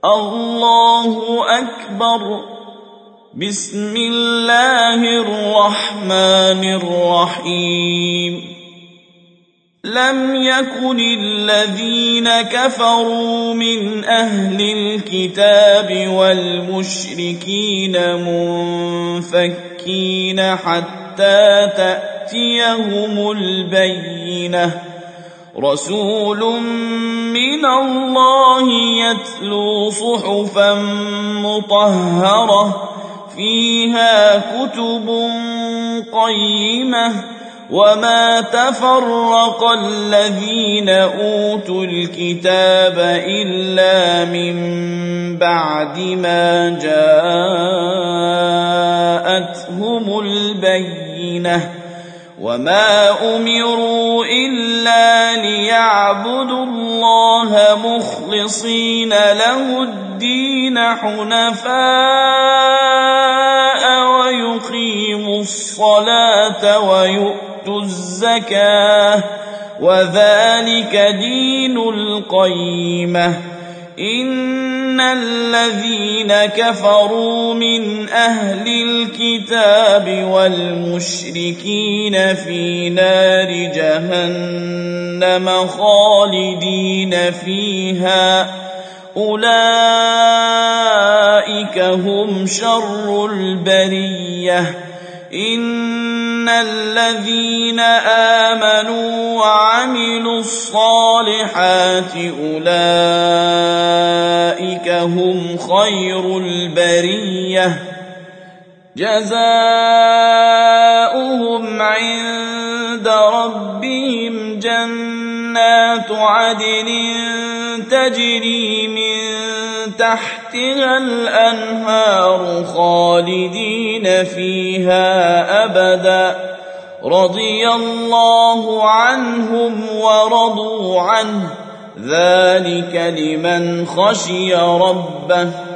الله أكبر. بسم الله الرحمن الرحيم. لم يكن الذين كفروا من أهل الكتاب والمشركين منفكين حتى تأتيهم البينة. رسول من الله يتلو صحفا مطهرة فيها كتب قيمة. وما تفرق الذين أوتوا الكتاب إلا من بعد ما جاءتهم البينة. وما أمروا إلا ليعبدوا الله مخلصين له الدين حنفاء ويقيموا الصلاة ويؤتوا الزكاة وذلك دين القيمة. إن الذين كفروا من أهل الكتاب والمشركين في نار جهنم خالدين فيها أولئك هم شر البرية. إن الذين آمنوا وعملوا الصالحات أولئك هم خير البرية. جزاؤهم عند ربهم جنات عدن تجري من تحتها الأنهار خالدين فيها أبدا. رضي الله عنهم ورضوا عنه ذلك لمن خشي ربه.